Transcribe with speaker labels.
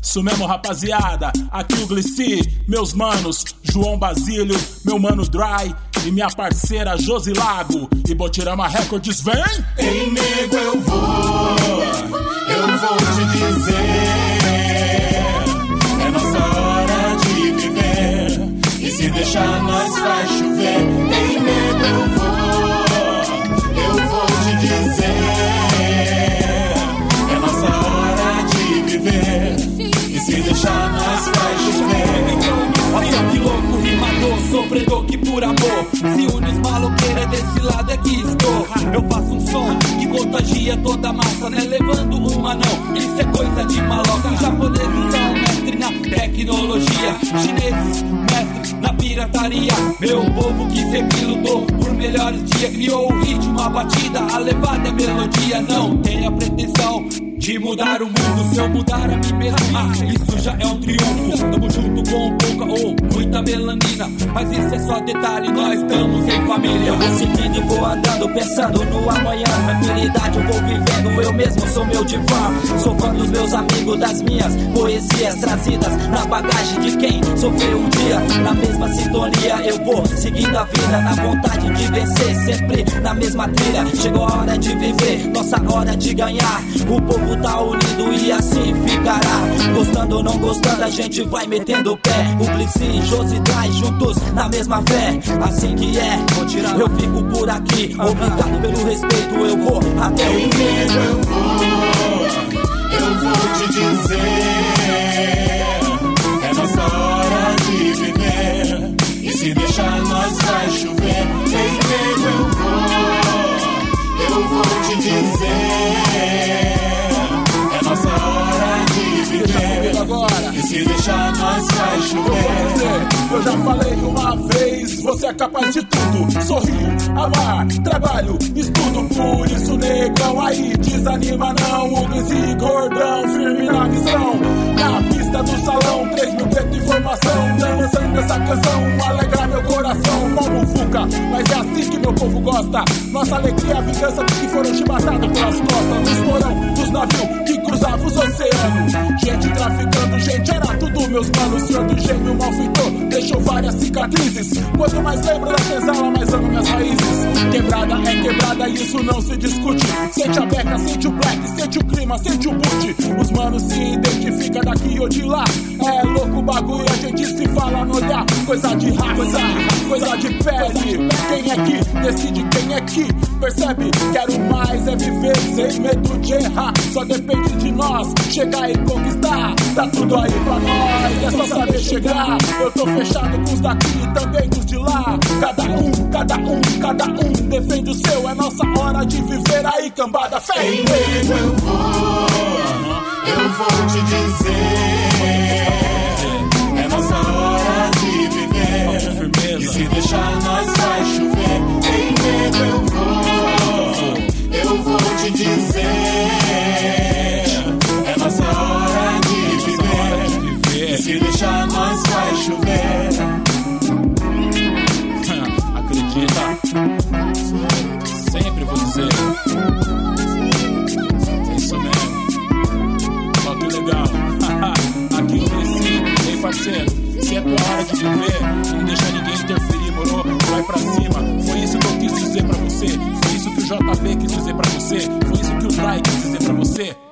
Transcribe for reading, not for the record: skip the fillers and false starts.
Speaker 1: Isso mesmo, rapaziada, aqui o Glici, meus manos, João Basílio, meu mano Dry e minha parceira Josilago. E Botirama Records vem!
Speaker 2: Ei, nego, eu vou te dizer, é nossa hora de viver, e se deixar nós vai chover. Ei, nego, eu vou te dizer, é nossa hora de viver, e se deixar nós vai chover.
Speaker 3: Olha que louco, rimador, sofredor que por amor se une os maloqueiros, desse lado é que estou. Eu faço um som que contagia toda a massa, né? Levando uma não, isso é coisa de maloca. Os japoneses são mestres na tecnologia, chineses mestres na pirataria. Meu povo que sempre lutou por melhores dias, criou o ritmo, a batida, a levada e a melodia. Não tenha pretensão de mudar o mundo, se eu mudar a mim mesmo, isso já é um triunfo. Tamo junto com pouca ou muita melanina, mas isso é só detalhe, nós estamos em família.
Speaker 4: Eu vou seguindo e vou andando, pensando no amanhã. Tranquilidade eu vou vivendo, eu mesmo sou meu divã. Sou fã dos meus amigos, das minhas poesias trazidas na bagagem de quem sofreu um dia. Na mesma sintonia eu vou seguindo a vida, na vontade de vencer, sempre na mesma trilha. Chegou a hora de viver, nossa hora de ganhar. O povo tá unido e assim ficará. Gostando ou não gostando, a gente vai metendo o pé. O Glici, Josi, Dry, juntos na mesma fé. Assim que é, eu fico por aqui. Obrigado pelo respeito, eu vou até o fim.
Speaker 2: Eu vou te dizer, é nossa hora de viver, e se deixar nós vai chover. Ei, nego, eu vou te dizer, é nossa hora de viver,
Speaker 1: agora.
Speaker 2: E se deixar nós vai chover.
Speaker 1: Eu já falei uma vez, você é capaz de tudo. Sorrio, amar, trabalho, estudo. Por isso, negão, aí desanima não. O Glici gordão, firme na missão. Na pista do salão, 3 mil preto informação. Dançando essa canção, alegra meu coração. Como Fuca, mas é assim que meu povo gosta. Nossa alegria, a vingança dos que foram chibatados pelas costas. Nos porão dos navios que cruzavam os oceanos. Gente traficando, gente era tudo, meus manos. Senhor do gênio malfeitor deixou várias cicatrizes. Quanto mais lembro da senzala, mais amo minhas raízes. Quebrada é quebrada e isso não se discute. Sente a beca, sente o black, sente o clima, sente o boot. Os manos se identificam daqui ou de lá. É louco o bagulho, a gente se fala no olhar. Coisa de raça, coisa de pele. Quem é que decide quem é que percebe? Quero mais é viver sem medo de errar. Só depende de nós chegar e conquistar. Tá tudo aí pra nós, é só saber chegar. Eu tô fechado com os daqui e também com os de lá. Cada um defende o seu. É nossa hora de viver aí, cambada, fé.
Speaker 2: Ei, nego, eu vou te dizer, é nossa hora de viver, e se deixar nós vai chover. Ei, nego, eu vou te dizer, é nossa hora de viver, e se deixar nós vai chover.
Speaker 1: Sempre vou dizer, é isso mesmo. Ó, que legal. Aqui no Glici, ei parceiro, se é tua hora de viver, não deixa ninguém interferir, moro? Vai pra cima. Foi isso que eu quis dizer pra você, foi isso que o JP quis dizer pra você, foi isso que o Dry quis dizer pra você.